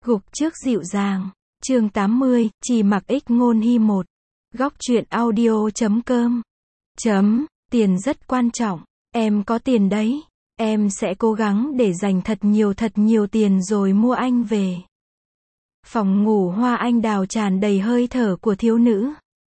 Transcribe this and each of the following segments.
Gục trước dịu dàng. Chương 80, chỉ mặc ích ngôn hy một. Góc truyện audio.com. Tiền rất quan trọng. Em có tiền đấy. Em sẽ cố gắng để dành thật nhiều tiền rồi mua anh về. Phòng ngủ hoa anh đào tràn đầy hơi thở của thiếu nữ.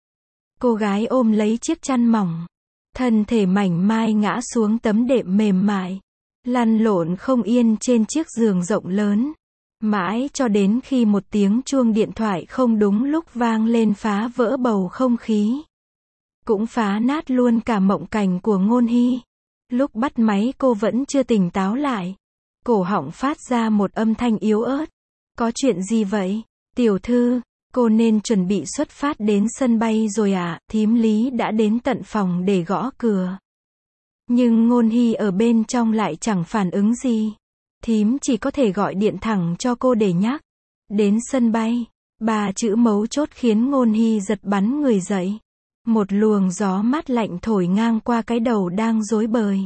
Cô gái ôm lấy chiếc chăn mỏng. Thân thể mảnh mai ngã xuống tấm đệm mềm mại. Lăn lộn không yên trên chiếc giường rộng lớn. Mãi cho đến khi một tiếng chuông điện thoại không đúng lúc vang lên phá vỡ bầu không khí. Cũng phá nát luôn cả mộng cảnh của Ngôn Hy. Lúc bắt máy cô vẫn chưa tỉnh táo lại. Cổ họng phát ra một âm thanh yếu ớt. Có chuyện gì vậy? Tiểu thư, cô nên chuẩn bị xuất phát đến sân bay rồi à? Thím Lý đã đến tận phòng để gõ cửa. Nhưng Ngôn Hy ở bên trong lại chẳng phản ứng gì. Thím chỉ có thể gọi điện thẳng cho cô để nhắc. Đến sân bay. Ba chữ mấu chốt khiến Ngôn Hy giật bắn người dậy. Một luồng gió mát lạnh thổi ngang qua cái đầu đang rối bời.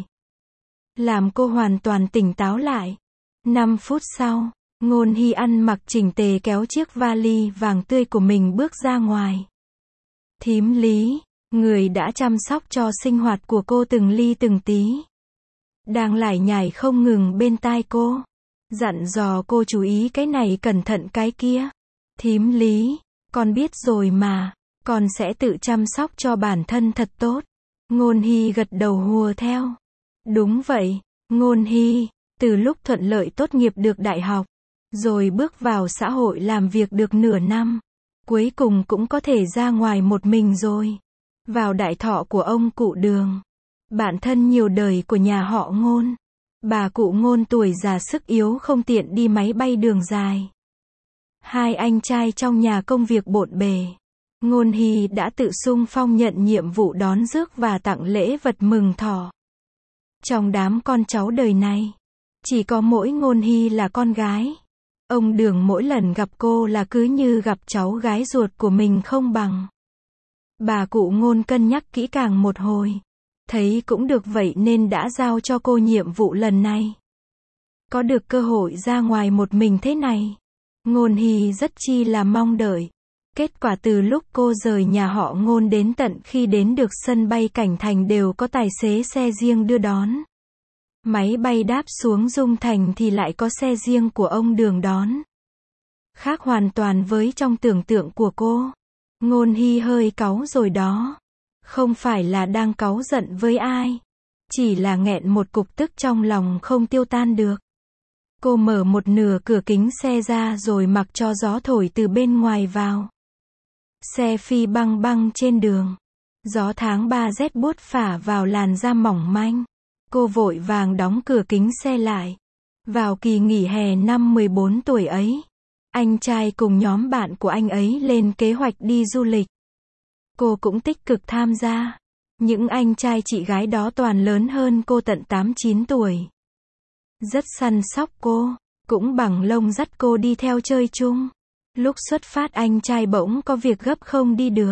Làm cô hoàn toàn tỉnh táo lại. 5 phút sau, Ngôn Hy ăn mặc chỉnh tề kéo chiếc vali vàng tươi của mình bước ra ngoài. Thím Lý, người đã chăm sóc cho sinh hoạt của cô từng ly từng tí. Đang lải nhải không ngừng bên tai cô. Dặn dò cô chú ý cái này cẩn thận cái kia. Thím Lý, con biết rồi mà. Con sẽ tự chăm sóc cho bản thân thật tốt. Ngôn Hy gật đầu hùa theo. Đúng vậy, Ngôn Hy, từ lúc thuận lợi tốt nghiệp được đại học, rồi bước vào xã hội làm việc được nửa năm, cuối cùng cũng có thể ra ngoài một mình rồi. Vào đại thọ của ông cụ Đường, bạn thân nhiều đời của nhà họ Ngôn. Bà cụ Ngôn tuổi già sức yếu không tiện đi máy bay đường dài. Hai anh trai trong nhà công việc bộn bề. Ngôn Hy đã tự xung phong nhận nhiệm vụ đón rước và tặng lễ vật mừng thọ. Trong đám con cháu đời này, chỉ có mỗi Ngôn Hy là con gái. Ông Đường mỗi lần gặp cô là cứ như gặp cháu gái ruột của mình không bằng. Bà cụ Ngôn cân nhắc kỹ càng một hồi. Thấy cũng được vậy nên đã giao cho cô nhiệm vụ lần này. Có được cơ hội ra ngoài một mình thế này, Ngôn Hy rất chi là mong đợi. Kết quả từ lúc cô rời nhà họ Ngôn đến tận khi đến được sân bay Cảnh Thành đều có tài xế xe riêng đưa đón. Máy bay đáp xuống Dung Thành thì lại có xe riêng của ông Đường đón. Khác hoàn toàn với trong tưởng tượng của cô. Ngôn Hy hơi cáu rồi đó. Không phải là đang cáu giận với ai. Chỉ là nghẹn một cục tức trong lòng không tiêu tan được. Cô mở một nửa cửa kính xe ra rồi mặc cho gió thổi từ bên ngoài vào. Xe phi băng băng trên đường. Gió tháng 3 rét buốt phả vào làn da mỏng manh. Cô vội vàng đóng cửa kính xe lại. Vào kỳ nghỉ hè năm 14 tuổi ấy, anh trai cùng nhóm bạn của anh ấy lên kế hoạch đi du lịch. Cô cũng tích cực tham gia. Những anh trai chị gái đó toàn lớn hơn cô tận 8-9 tuổi. Rất săn sóc cô, cũng bằng lông dắt cô đi theo chơi chung. Lúc xuất phát anh trai bỗng có việc gấp không đi được.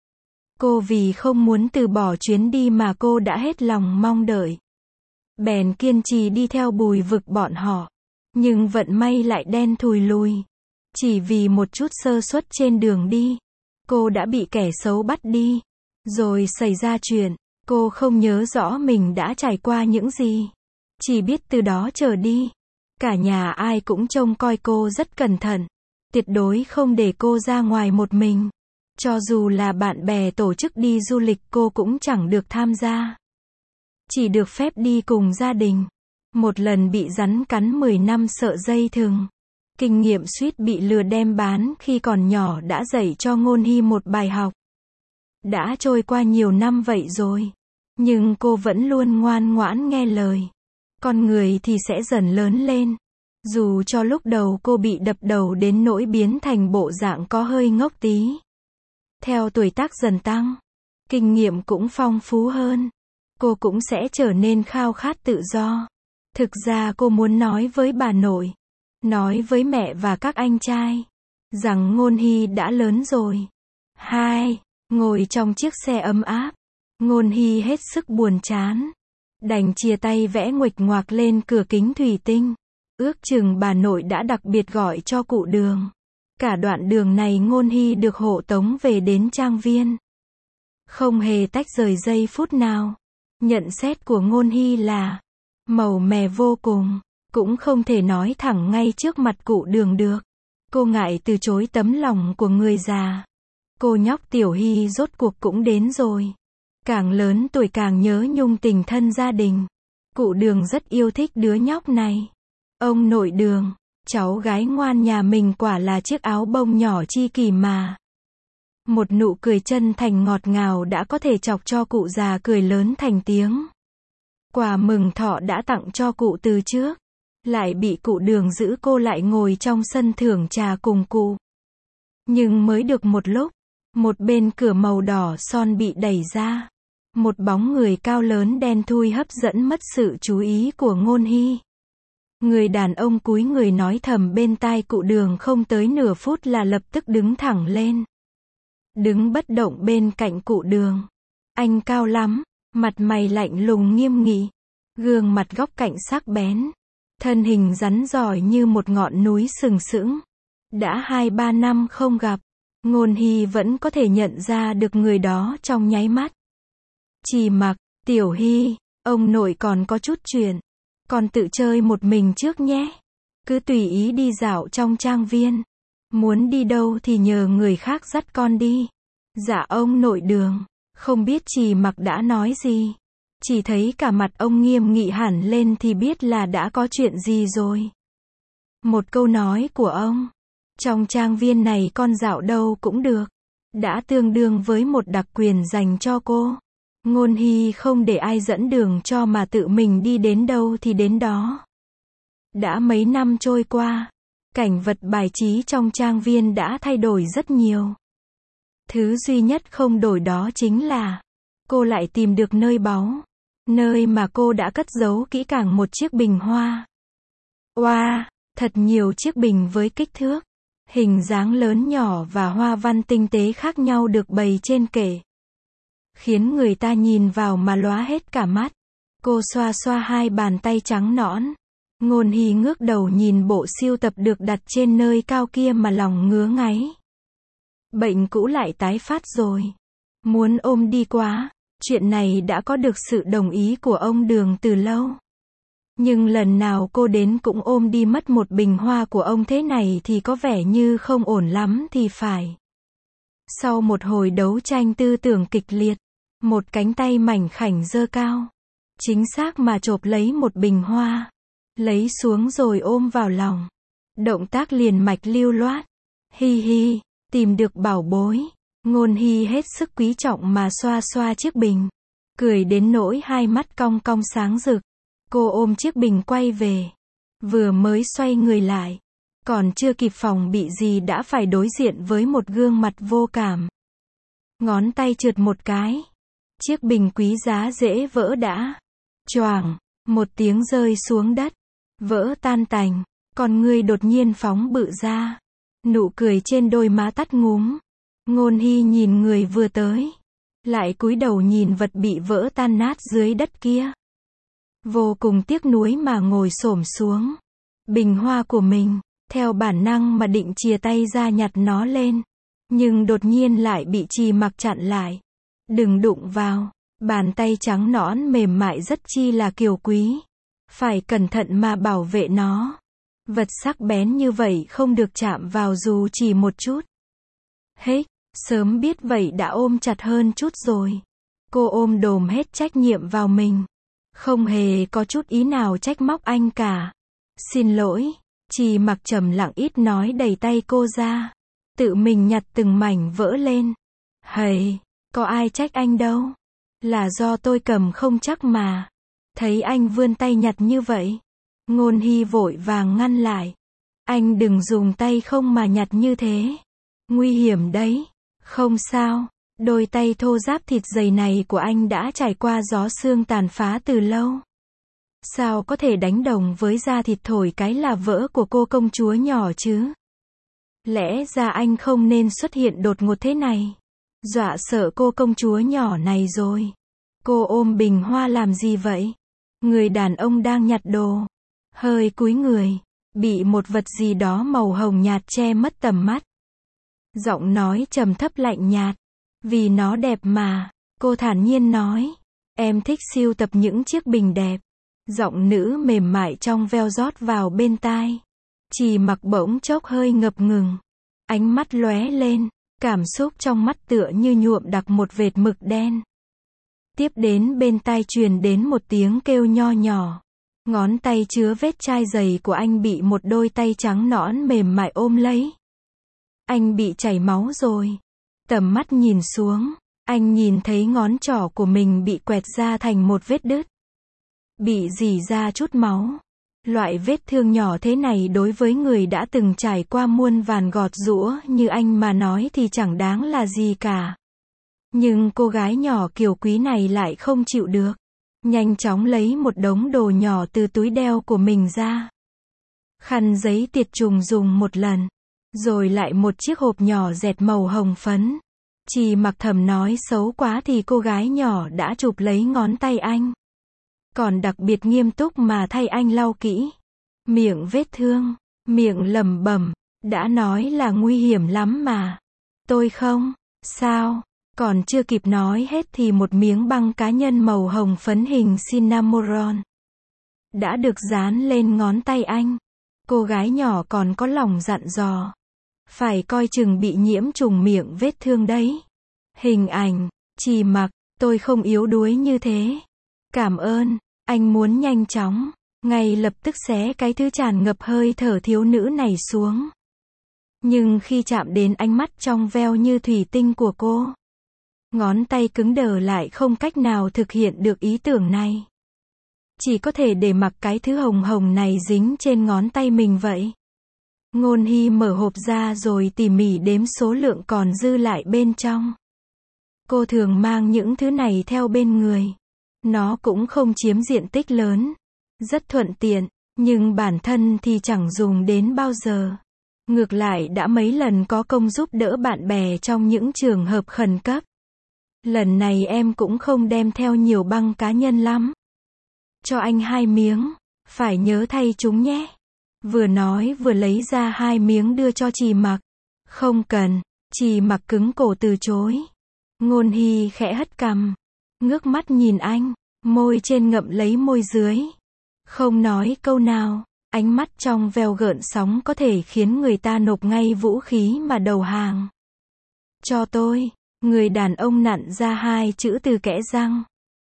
Cô vì không muốn từ bỏ chuyến đi mà cô đã hết lòng mong đợi. Bèn kiên trì đi theo bùi vực bọn họ. Nhưng vận may lại đen thùi lùi. Chỉ vì một chút sơ suất trên đường đi, cô đã bị kẻ xấu bắt đi. Rồi xảy ra chuyện, cô không nhớ rõ mình đã trải qua những gì. Chỉ biết từ đó trở đi, cả nhà ai cũng trông coi cô rất cẩn thận. Tuyệt đối không để cô ra ngoài một mình. Cho dù là bạn bè tổ chức đi du lịch cô cũng chẳng được tham gia. Chỉ được phép đi cùng gia đình. Một lần bị rắn cắn 10 năm sợ dây thừng. Kinh nghiệm suýt bị lừa đem bán khi còn nhỏ đã dạy cho Ngôn Hy một bài học. Đã trôi qua nhiều năm vậy rồi. Nhưng cô vẫn luôn ngoan ngoãn nghe lời. Con người thì sẽ dần lớn lên. Dù cho lúc đầu cô bị đập đầu đến nỗi biến thành bộ dạng có hơi ngốc tí. Theo tuổi tác dần tăng, kinh nghiệm cũng phong phú hơn. Cô cũng sẽ trở nên khao khát tự do. Thực ra cô muốn nói với bà nội, nói với mẹ và các anh trai, rằng Ngôn Hy đã lớn rồi. Ngồi trong chiếc xe ấm áp, Ngôn Hy hết sức buồn chán. Đành chia tay vẽ nguệch ngoạc lên cửa kính thủy tinh. Ước chừng bà nội đã đặc biệt gọi cho cụ Đường. Cả đoạn đường này Ngôn Hy được hộ tống về đến trang viên. Không hề tách rời giây phút nào. Nhận xét của Ngôn Hy là màu mè vô cùng, cũng không thể nói thẳng ngay trước mặt cụ Đường được. Cô ngại từ chối tấm lòng của người già. Cô nhóc Tiểu Hy rốt cuộc cũng đến rồi. Càng lớn tuổi càng nhớ nhung tình thân gia đình. Cụ Đường rất yêu thích đứa nhóc này. Ông nội Đường, cháu gái ngoan nhà mình quả là chiếc áo bông nhỏ chi kỷ mà. Một nụ cười chân thành ngọt ngào đã có thể chọc cho cụ già cười lớn thành tiếng. Quà mừng thọ đã tặng cho cụ từ trước, lại bị cụ Đường giữ cô lại ngồi trong sân thưởng trà cùng cụ. Nhưng mới được một lúc, một bên cửa màu đỏ son bị đẩy ra. Một bóng người cao lớn đen thui hấp dẫn mất sự chú ý của Ngôn Hy. Người đàn ông cúi người nói thầm bên tai cụ Đường không tới nửa phút là lập tức đứng thẳng lên. Đứng bất động bên cạnh cụ Đường. Anh cao lắm, mặt mày lạnh lùng nghiêm nghị, gương mặt góc cạnh sắc bén, thân hình rắn rỏi như một ngọn núi sừng sững. Đã 2-3 năm không gặp, Ngôn Hy vẫn có thể nhận ra được người đó trong nháy mắt. Chỉ Mặc, Tiểu Hy, ông nội còn có chút chuyện. Con tự chơi một mình trước nhé. Cứ tùy ý đi dạo trong trang viên. Muốn đi đâu thì nhờ người khác dắt con đi. Dạ ông nội Đường. Không biết Chỉ Mặc đã nói gì. Chỉ thấy cả mặt ông nghiêm nghị hẳn lên thì biết là đã có chuyện gì rồi. Một câu nói của ông. Trong trang viên này con dạo đâu cũng được. Đã tương đương với một đặc quyền dành cho cô. Ngôn Hy không để ai dẫn đường cho mà tự mình đi đến đâu thì đến đó. Đã mấy năm trôi qua, cảnh vật bài trí trong trang viên đã thay đổi rất nhiều. Thứ duy nhất không đổi đó chính là cô lại tìm được nơi báu, nơi mà cô đã cất giấu kỹ càng một chiếc bình hoa. Oa, thật nhiều chiếc bình với kích thước, hình dáng lớn nhỏ và hoa văn tinh tế khác nhau được bày trên kệ. Khiến người ta nhìn vào mà lóa hết cả mắt. Cô xoa xoa hai bàn tay trắng nõn. Ngôn Hy ngước đầu nhìn bộ sưu tập được đặt trên nơi cao kia mà lòng ngứa ngáy. Bệnh cũ lại tái phát rồi. Muốn ôm đi quá. Chuyện này đã có được sự đồng ý của ông Đường từ lâu. Nhưng lần nào cô đến cũng ôm đi mất một bình hoa của ông thế này thì có vẻ như không ổn lắm thì phải. Sau một hồi đấu tranh tư tưởng kịch liệt, một cánh tay mảnh khảnh giơ cao, chính xác mà chộp lấy một bình hoa, lấy xuống rồi ôm vào lòng. Động tác liền mạch lưu loát. Hi hi, tìm được bảo bối. Ngôn Hy hết sức quý trọng mà xoa xoa chiếc bình, cười đến nỗi hai mắt cong cong sáng rực. Cô ôm chiếc bình quay về, vừa mới xoay người lại, còn chưa kịp phòng bị gì đã phải đối diện với một gương mặt vô cảm. Ngón tay trượt một cái, chiếc bình quý giá dễ vỡ đã. Choàng, một tiếng rơi xuống đất, vỡ tan tành, con ngươi đột nhiên phóng bự ra. Nụ cười trên đôi má tắt ngúm. Ngôn Hy nhìn người vừa tới, lại cúi đầu nhìn vật bị vỡ tan nát dưới đất kia. Vô cùng tiếc nuối mà ngồi xổm xuống. Bình hoa của mình, theo bản năng mà định chìa tay ra nhặt nó lên. Nhưng đột nhiên lại bị Chỉ Mặc chặn lại. Đừng đụng vào. Bàn tay trắng nõn mềm mại rất chi là kiều quý. Phải cẩn thận mà bảo vệ nó. Vật sắc bén như vậy không được chạm vào dù chỉ một chút. Hết, sớm biết vậy đã ôm chặt hơn chút rồi. Cô ôm đồm hết trách nhiệm vào mình. Không hề có chút ý nào trách móc anh cả. Xin lỗi. Chỉ Mặc trầm lặng ít nói đẩy tay cô ra. Tự mình nhặt từng mảnh vỡ lên. Hầy, có ai trách anh đâu. Là do tôi cầm không chắc mà. Thấy anh vươn tay nhặt như vậy. Ngôn Hy vội vàng ngăn lại. Anh đừng dùng tay không mà nhặt như thế. Nguy hiểm đấy. Không sao. Đôi tay thô ráp thịt dày này của anh đã trải qua gió sương tàn phá từ lâu. Sao có thể đánh đồng với da thịt thổi cái là vỡ của cô công chúa nhỏ chứ? Lẽ ra anh không nên xuất hiện đột ngột thế này. Dọa sợ cô công chúa nhỏ này rồi. Cô ôm bình hoa làm gì vậy? Người đàn ông đang nhặt đồ hơi cúi người, bị một vật gì đó màu hồng nhạt che mất tầm mắt. Giọng nói trầm thấp lạnh nhạt. Vì nó đẹp mà, cô thản nhiên nói. Em thích sưu tập những chiếc bình đẹp. Giọng nữ mềm mại trong veo rót vào bên tai. Trì Mặc bỗng chốc hơi ngập ngừng. Ánh mắt lóe lên, cảm xúc trong mắt tựa như nhuộm đặc một vệt mực đen. Tiếp đến bên tai truyền đến một tiếng kêu nho nhỏ. Ngón tay chứa vết chai giày của anh bị một đôi tay trắng nõn mềm mại ôm lấy. Anh bị chảy máu rồi. Tầm mắt nhìn xuống, anh nhìn thấy ngón trỏ của mình bị quẹt ra thành một vết đứt. Bị rỉ ra chút máu. Loại vết thương nhỏ thế này đối với người đã từng trải qua muôn vàn gọt giũa như anh mà nói thì chẳng đáng là gì cả. Nhưng cô gái nhỏ kiều quý này lại không chịu được. Nhanh chóng lấy một đống đồ nhỏ từ túi đeo của mình ra. Khăn giấy tiệt trùng dùng một lần. Rồi lại một chiếc hộp nhỏ dẹt màu hồng phấn. Trì Mặc thầm nói xấu quá thì cô gái nhỏ đã chụp lấy ngón tay anh. Còn đặc biệt nghiêm túc mà thay anh lau kỹ. Miệng vết thương, miệng lẩm bẩm, đã nói là nguy hiểm lắm mà. Tôi không, sao, còn chưa kịp nói hết thì một miếng băng cá nhân màu hồng phấn hình cinnamon đã được dán lên ngón tay anh. Cô gái nhỏ còn có lòng dặn dò. Phải coi chừng bị nhiễm trùng miệng vết thương đấy. Hình ảnh, Trì Mặc, tôi không yếu đuối như thế. Cảm ơn, anh muốn nhanh chóng, ngay lập tức xé cái thứ tràn ngập hơi thở thiếu nữ này xuống. Nhưng khi chạm đến ánh mắt trong veo như thủy tinh của cô, ngón tay cứng đờ lại không cách nào thực hiện được ý tưởng này. Chỉ có thể để mặc cái thứ hồng hồng này dính trên ngón tay mình vậy. Ngôn Hy mở hộp ra rồi tỉ mỉ đếm số lượng còn dư lại bên trong. Cô thường mang những thứ này theo bên người. Nó cũng không chiếm diện tích lớn. Rất thuận tiện, nhưng bản thân thì chẳng dùng đến bao giờ. Ngược lại đã mấy lần có công giúp đỡ bạn bè trong những trường hợp khẩn cấp. Lần này em cũng không đem theo nhiều băng cá nhân lắm. Cho anh 2 miếng, phải nhớ thay chúng nhé. Vừa nói vừa lấy ra 2 miếng đưa cho Trì Mặc. Không cần, Trì Mặc cứng cổ từ chối. Ngôn Hy khẽ hất cằm, ngước mắt nhìn anh, môi trên ngậm lấy môi dưới. Không nói câu nào, ánh mắt trong veo gợn sóng có thể khiến người ta nộp ngay vũ khí mà đầu hàng. Cho tôi, người đàn ông nặn ra 2 chữ từ kẽ răng.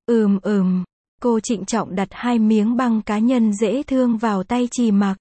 Cô trịnh trọng đặt 2 miếng băng cá nhân dễ thương vào tay Trì Mặc.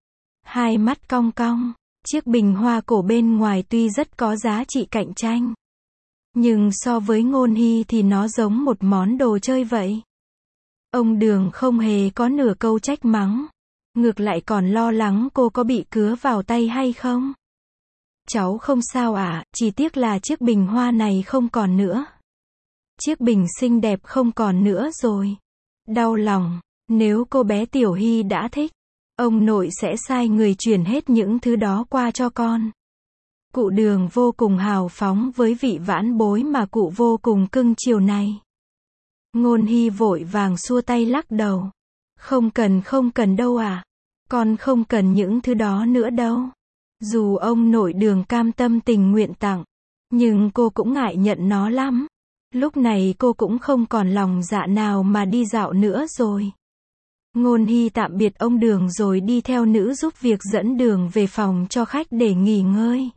Hai mắt cong cong, chiếc bình hoa cổ bên ngoài tuy rất có giá trị cạnh tranh. Nhưng so với Ngôn Hy thì nó giống một món đồ chơi vậy. Ông Đường không hề có nửa câu trách mắng. Ngược lại còn lo lắng cô có bị cứa vào tay hay không. Cháu không sao ạ, chỉ tiếc là chiếc bình hoa này không còn nữa. Chiếc bình xinh đẹp không còn nữa rồi. Đau lòng, nếu cô bé Tiểu Hy đã thích, ông nội sẽ sai người chuyển hết những thứ đó qua cho con. Cụ Đường vô cùng hào phóng với vị vãn bối mà cụ vô cùng cưng chiều này. Ngôn Hy vội vàng xua tay lắc đầu. Không cần đâu à. Con không cần những thứ đó nữa đâu. Dù ông nội Đường cam tâm tình nguyện tặng, nhưng cô cũng ngại nhận nó lắm. Lúc này cô cũng không còn lòng dạ nào mà đi dạo nữa rồi. Ngôn Hy tạm biệt ông Đường rồi đi theo nữ giúp việc dẫn đường về phòng cho khách để nghỉ ngơi.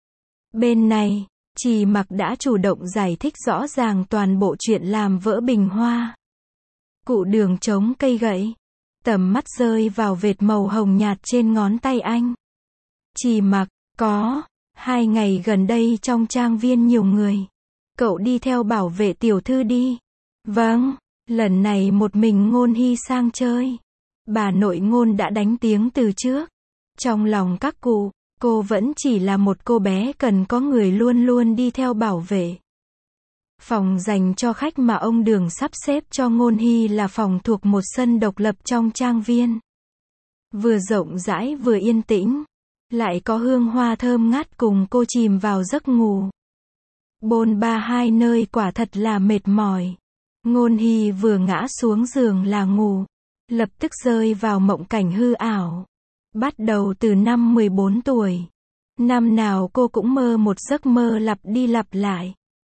Bên này, Trì Mặc đã chủ động giải thích rõ ràng toàn bộ chuyện làm vỡ bình hoa. Cụ Đường chống cây gậy, tầm mắt rơi vào vệt màu hồng nhạt trên ngón tay anh. Trì Mặc, có, 2 ngày gần đây trong trang viên nhiều người. Cậu đi theo bảo vệ tiểu thư đi. Vâng, lần này một mình Ngôn Hy sang chơi. Bà nội Ngôn đã đánh tiếng từ trước. Trong lòng các cụ, cô vẫn chỉ là một cô bé cần có người luôn luôn đi theo bảo vệ. Phòng dành cho khách mà ông Đường sắp xếp cho Ngôn Hy là phòng thuộc một sân độc lập trong trang viên. Vừa rộng rãi vừa yên tĩnh, lại có hương hoa thơm ngát cùng cô chìm vào giấc ngủ. Bôn ba 2 nơi quả thật là mệt mỏi. Ngôn Hy vừa ngã xuống giường là ngủ, lập tức rơi vào mộng cảnh hư ảo. Bắt đầu từ năm 14 tuổi. Năm nào cô cũng mơ một giấc mơ lặp đi lặp lại.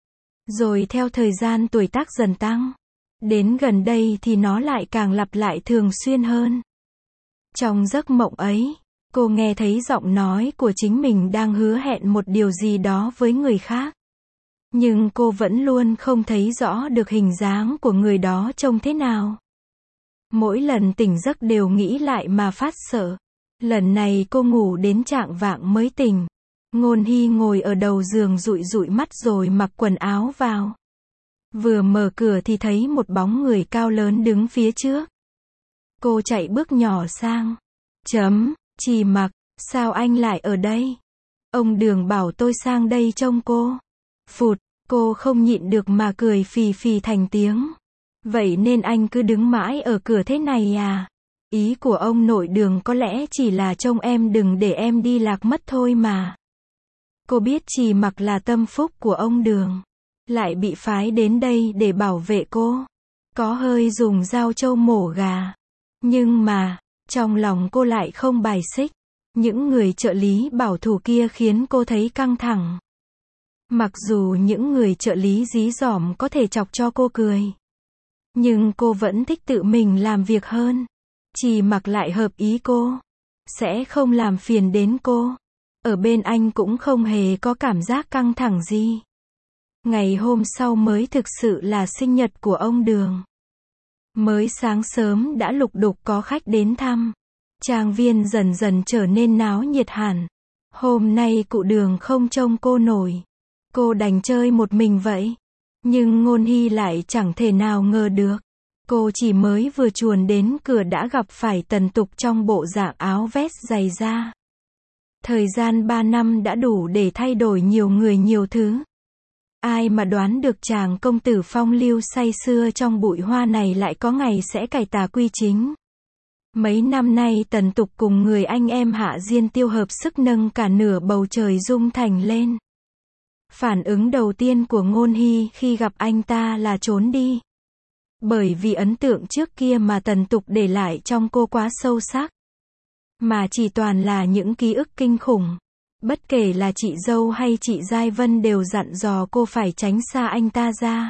Rồi theo thời gian tuổi tác dần tăng. Đến gần đây thì nó lại càng lặp lại thường xuyên hơn. Trong giấc mộng ấy, cô nghe thấy giọng nói của chính mình đang hứa hẹn một điều gì đó với người khác. Nhưng cô vẫn luôn không thấy rõ được hình dáng của người đó trông thế nào. Mỗi lần tỉnh giấc đều nghĩ lại mà phát sợ. Lần này cô ngủ đến chạng vạng mới tỉnh. Ngôn Hy ngồi ở đầu giường dụi dụi mắt rồi mặc quần áo vào. Vừa mở cửa thì thấy một bóng người cao lớn đứng phía trước. Cô chạy bước nhỏ sang. Trì Mặc, sao anh lại ở đây? Ông Đường bảo tôi sang đây trông cô. Phụt, cô không nhịn được mà cười phì phì thành tiếng. Vậy nên anh cứ đứng mãi ở cửa thế này à? Ý của ông nội Đường có lẽ chỉ là trông em đừng để em đi lạc mất thôi mà. Cô biết Trì Mặc là tâm phúc của ông Đường. Lại bị phái đến đây để bảo vệ cô. Có hơi dùng dao trâu mổ gà. Nhưng mà, trong lòng cô lại không bài xích. Những người trợ lý bảo thủ kia khiến cô thấy căng thẳng. Mặc dù những người trợ lý dí dỏm có thể chọc cho cô cười. Nhưng cô vẫn thích tự mình làm việc hơn. Trì Mặc lại hợp ý cô. Sẽ không làm phiền đến cô. Ở bên anh cũng không hề có cảm giác căng thẳng gì. Ngày hôm sau mới thực sự là sinh nhật của ông Đường. Mới sáng sớm đã lục đục có khách đến thăm. Trang viên dần dần trở nên náo nhiệt hẳn. Hôm nay cụ Đường không trông cô nổi. Cô đành chơi một mình vậy. Nhưng Ngôn Hy lại chẳng thể nào ngờ được. Cô chỉ mới vừa chuồn đến cửa đã gặp phải Tần Tục trong bộ dạng áo vest dày da. Thời gian 3 năm đã đủ để thay đổi nhiều người nhiều thứ. Ai mà đoán được chàng công tử phong lưu say sưa trong bụi hoa này lại có ngày sẽ cải tà quy chính. Mấy năm nay Tần Tục cùng người anh em Hạ Diên Tiêu hợp sức nâng cả nửa bầu trời Dung Thành lên. Phản ứng đầu tiên của Ngôn Hy khi gặp anh ta là trốn đi. Bởi vì ấn tượng trước kia mà Tần Tục để lại trong cô quá sâu sắc. Mà chỉ toàn là những ký ức kinh khủng. Bất kể là chị dâu hay chị Giai Vân đều dặn dò cô phải tránh xa anh ta ra.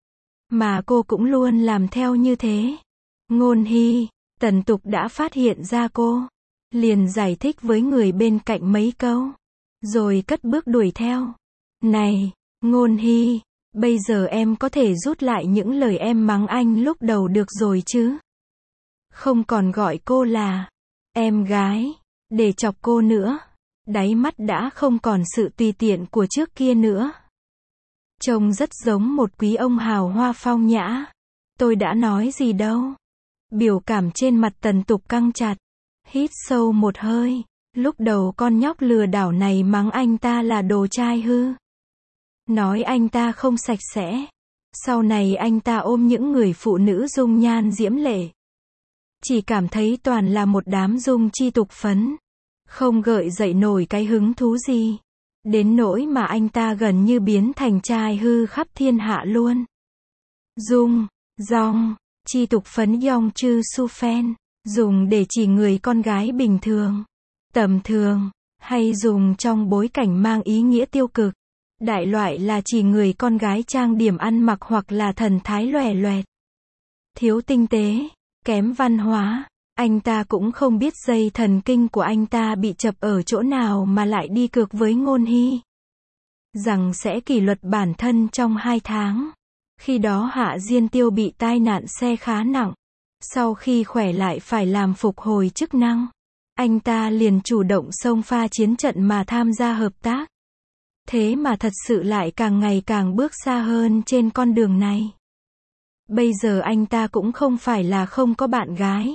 Mà cô cũng luôn làm theo như thế. Ngôn Hy, Tần Tục đã phát hiện ra cô. Liền giải thích với người bên cạnh mấy câu. Rồi cất bước đuổi theo. Này, Ngôn Hy, bây giờ em có thể rút lại những lời em mắng anh lúc đầu được rồi chứ? Không còn gọi cô là em gái, để chọc cô nữa. Đáy mắt đã không còn sự tùy tiện của trước kia nữa. Trông rất giống một quý ông hào hoa phong nhã. Tôi đã nói gì đâu. Biểu cảm trên mặt Tần Tục căng chặt. Hít sâu một hơi. Lúc đầu con nhóc lừa đảo này mắng anh ta là đồ trai hư. Nói anh ta không sạch sẽ. Sau này anh ta ôm những người phụ nữ dung nhan diễm lệ. Chỉ cảm thấy toàn là một đám dung chi tục phấn. Không gợi dậy nổi cái hứng thú gì. Đến nỗi mà anh ta gần như biến thành trai hư khắp thiên hạ luôn. Dung, dong, chi tục phấn yong chư su phen. Dùng để chỉ người con gái bình thường, tầm thường, hay dùng trong bối cảnh mang ý nghĩa tiêu cực. Đại loại là chỉ người con gái trang điểm ăn mặc hoặc là thần thái lòe loẹt. Thiếu tinh tế, kém văn hóa. Anh ta cũng không biết dây thần kinh của anh ta bị chập ở chỗ nào mà lại đi cược với Ngôn Hy. Rằng sẽ kỷ luật bản thân trong 2 tháng. Khi đó Hạ Diên Tiêu bị tai nạn xe khá nặng. Sau khi khỏe lại phải làm phục hồi chức năng. Anh ta liền chủ động xông pha chiến trận mà tham gia hợp tác. Thế mà thật sự lại càng ngày càng bước xa hơn trên con đường này. Bây giờ anh ta cũng không phải là không có bạn gái.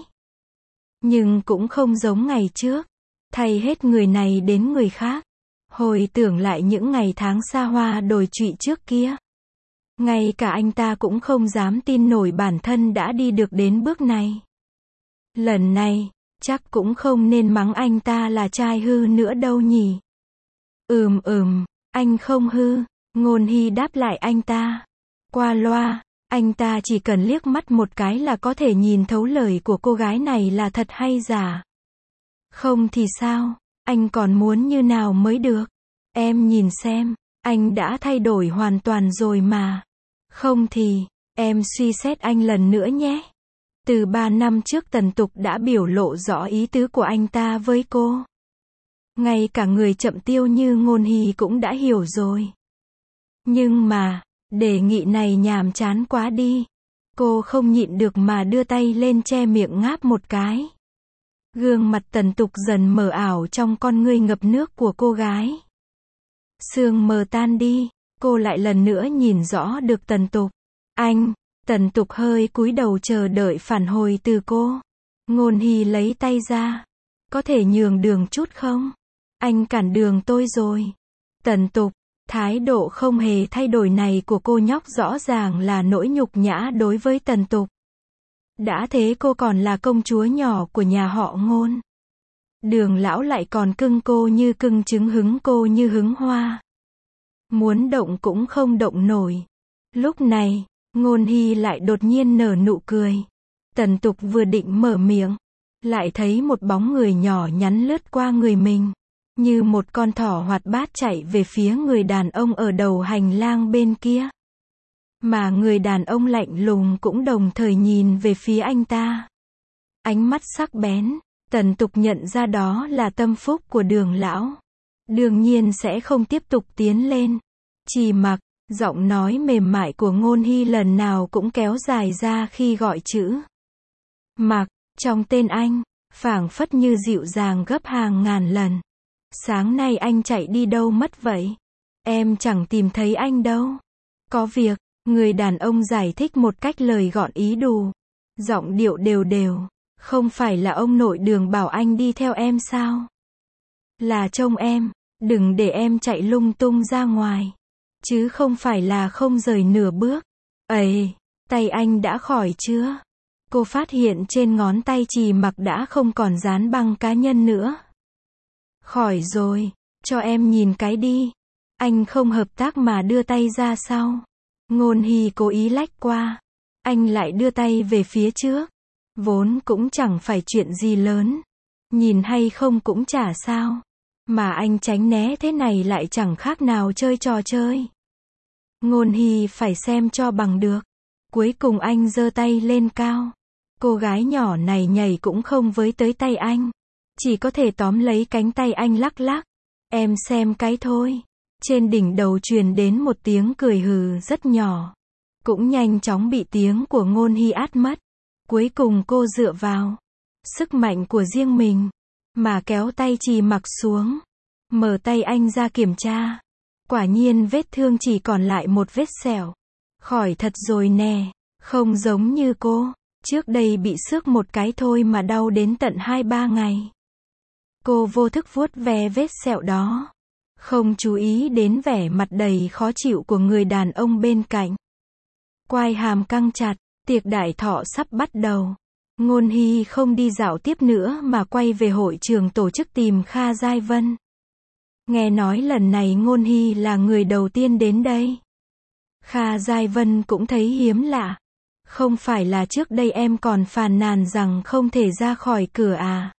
Nhưng cũng không giống ngày trước. Thay hết người này đến người khác. Hồi tưởng lại những ngày tháng xa hoa đồi trụy trước kia. Ngay cả anh ta cũng không dám tin nổi bản thân đã đi được đến bước này. Lần này, chắc cũng không nên mắng anh ta là trai hư nữa đâu nhỉ. Anh không hư, Ngôn Hy đáp lại anh ta. Qua loa, anh ta chỉ cần liếc mắt một cái là có thể nhìn thấu lời của cô gái này là thật hay giả. Không thì sao, anh còn muốn như nào mới được? Em nhìn xem, anh đã thay đổi hoàn toàn rồi mà. Không thì, em suy xét anh lần nữa nhé. Từ 3 năm trước Tần Tục đã biểu lộ rõ ý tứ của anh ta với cô. Ngay cả người chậm tiêu như Ngôn Hy cũng đã hiểu rồi. Nhưng mà, đề nghị này nhàm chán quá đi. Cô không nhịn được mà đưa tay lên che miệng ngáp một cái. Gương mặt Tần Tục dần mờ ảo trong con ngươi ngập nước của cô gái. Sương mờ tan đi, cô lại lần nữa nhìn rõ được Tần Tục. Anh, Tần Tục hơi cúi đầu chờ đợi phản hồi từ cô. Ngôn Hy lấy tay ra. Có thể nhường đường chút không? Anh cản đường tôi rồi. Tần Tục, thái độ không hề thay đổi này của cô nhóc rõ ràng là nỗi nhục nhã đối với Tần Tục. Đã thế cô còn là công chúa nhỏ của nhà họ Ngôn. Đường lão lại còn cưng cô như cưng trứng, hứng cô như hứng hoa. Muốn động cũng không động nổi. Lúc này, Ngôn Hy lại đột nhiên nở nụ cười. Tần Tục vừa định mở miệng, lại thấy một bóng người nhỏ nhắn lướt qua người mình. Như một con thỏ hoạt bát chạy về phía người đàn ông ở đầu hành lang bên kia. Mà người đàn ông lạnh lùng cũng đồng thời nhìn về phía anh ta. Ánh mắt sắc bén, Tần Tục nhận ra đó là tâm phúc của Đường lão. Đương nhiên sẽ không tiếp tục tiến lên. Chỉ mặc, giọng nói mềm mại của Ngôn Hy lần nào cũng kéo dài ra khi gọi chữ Mặc, trong tên anh, phảng phất như dịu dàng gấp hàng ngàn lần. Sáng nay anh chạy đi đâu mất vậy? Em chẳng tìm thấy anh đâu. Có việc, người đàn ông giải thích một cách lời gọn ý đủ. Giọng điệu đều đều. Không phải là ông nội Đường bảo anh đi theo em sao? Là trông em, đừng để em chạy lung tung ra ngoài. Chứ không phải là không rời nửa bước. Ấy, tay anh đã khỏi chưa? Cô phát hiện trên ngón tay Trì Mặc đã không còn dán băng cá nhân nữa. Khỏi rồi, cho em nhìn cái đi. Anh không hợp tác mà đưa tay ra sau. Ngôn Hy cố ý lách qua. Anh lại đưa tay về phía trước. Vốn cũng chẳng phải chuyện gì lớn. Nhìn hay không cũng chả sao. Mà anh tránh né thế này lại chẳng khác nào chơi trò chơi. Ngôn Hy phải xem cho bằng được. Cuối cùng anh giơ tay lên cao. Cô gái nhỏ này nhảy cũng không với tới tay anh. Chỉ có thể tóm lấy cánh tay anh lắc lắc. Em xem cái thôi. Trên đỉnh đầu truyền đến một tiếng cười hừ rất nhỏ. Cũng nhanh chóng bị tiếng của Ngôn Hy át mất. Cuối cùng cô dựa vào sức mạnh của riêng mình mà kéo tay Trì Mặc xuống. Mở tay anh ra kiểm tra. Quả nhiên vết thương chỉ còn lại một vết sẹo. Khỏi thật rồi nè. Không giống như cô. Trước đây bị xước một cái thôi mà đau đến tận 2-3 ngày. Cô vô thức vuốt ve vết sẹo đó. Không chú ý đến vẻ mặt đầy khó chịu của người đàn ông bên cạnh. Quai hàm căng chặt. Tiệc đại thọ sắp bắt đầu. Ngôn Hy không đi dạo tiếp nữa mà quay về hội trường tổ chức tìm Kha Giai Vân. Nghe nói lần này Ngôn Hy là người đầu tiên đến đây. Kha Giai Vân cũng thấy hiếm lạ. Không phải là trước đây em còn phàn nàn rằng không thể ra khỏi cửa à?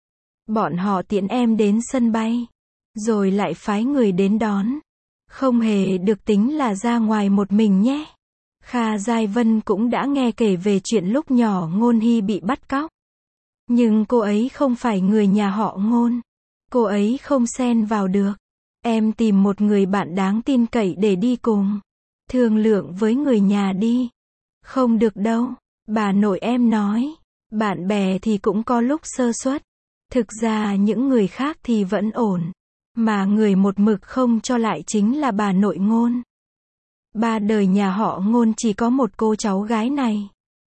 Bọn họ tiễn em đến sân bay. Rồi lại phái người đến đón. Không hề được tính là ra ngoài một mình nhé. Kha Giai Vân cũng đã nghe kể về chuyện lúc nhỏ Ngôn Hy bị bắt cóc. Nhưng cô ấy không phải người nhà họ Ngôn. Cô ấy không xen vào được. Em tìm một người bạn đáng tin cậy để đi cùng. Thương lượng với người nhà đi. Không được đâu. Bà nội em nói. Bạn bè thì cũng có lúc sơ suất. Thực ra những người khác thì vẫn ổn. Mà người một mực không cho lại chính là bà nội Ngôn. 3 đời nhà họ Ngôn chỉ có một cô cháu gái này.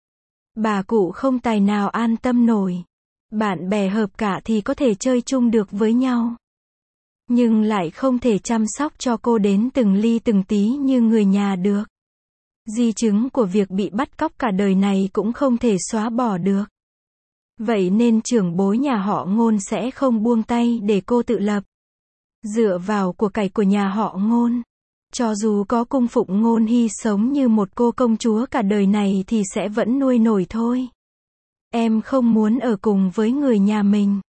Bà cụ không tài nào an tâm nổi. Bạn bè hợp cả thì có thể chơi chung được với nhau. Nhưng lại không thể chăm sóc cho cô đến từng ly từng tí như người nhà được. Di chứng của việc bị bắt cóc cả đời này cũng không thể xóa bỏ được. Vậy nên trưởng bối nhà họ Ngôn sẽ không buông tay để cô tự lập. Dựa vào của cải của nhà họ Ngôn. Cho dù có cung phụng Ngôn Hy sống như một cô công chúa cả đời này thì sẽ vẫn nuôi nổi thôi. Em không muốn ở cùng với người nhà mình.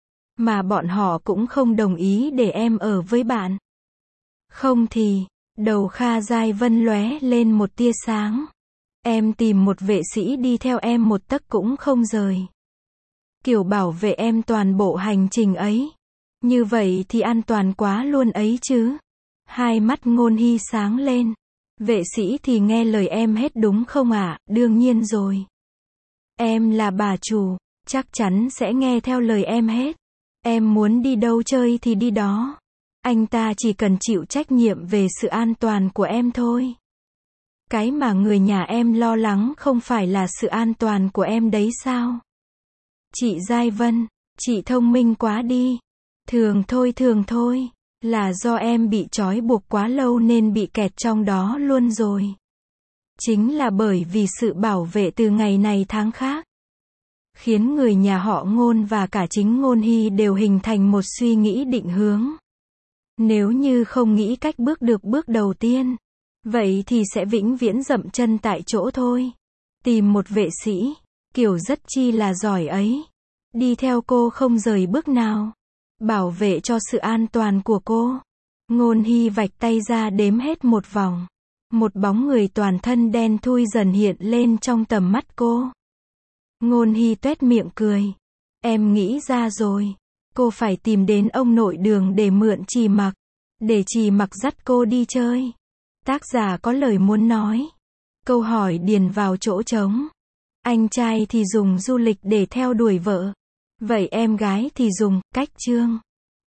mà bọn họ cũng không đồng ý để em ở với bạn. Không thì, đầu Kha Giai Vân lóe lên một tia sáng. Em tìm một vệ sĩ đi theo em một tấc cũng không rời. Kiểu bảo vệ em toàn bộ hành trình ấy. Như vậy thì an toàn quá luôn ấy chứ. Hai mắt Ngôn Hy sáng lên. Vệ sĩ thì nghe lời em hết đúng không ạ? Đương nhiên rồi. Em là bà chủ, chắc chắn sẽ nghe theo lời em hết. Em muốn đi đâu chơi thì đi đó. Anh ta chỉ cần chịu trách nhiệm về sự an toàn của em thôi. Cái mà người nhà em lo lắng không phải là sự an toàn của em đấy sao? Chị Giai Vân, chị thông minh quá đi. Thường thôi, là do em bị trói buộc quá lâu nên bị kẹt trong đó luôn rồi. Chính là bởi vì sự bảo vệ từ ngày này tháng khác, khiến người nhà họ Ngôn và cả chính Ngôn Hy đều hình thành một suy nghĩ định hướng. Nếu như không nghĩ cách bước được bước đầu tiên, vậy thì sẽ vĩnh viễn dậm chân tại chỗ thôi. Tìm một vệ sĩ, kiểu rất chi là giỏi ấy, đi theo cô không rời bước nào, bảo vệ cho sự an toàn của cô. Ngôn Hy vạch tay ra đếm hết một vòng. Một bóng người toàn thân đen thui dần hiện lên trong tầm mắt cô. Ngôn Hy tuét miệng cười. Em nghĩ ra rồi. Cô phải tìm đến ông nội Đường để mượn Trì Mặc. Để Trì Mặc dắt cô đi chơi. Tác giả có lời muốn nói. Câu hỏi điền vào chỗ trống. Anh trai thì dùng du lịch để theo đuổi vợ. Vậy em gái thì dùng cách chương.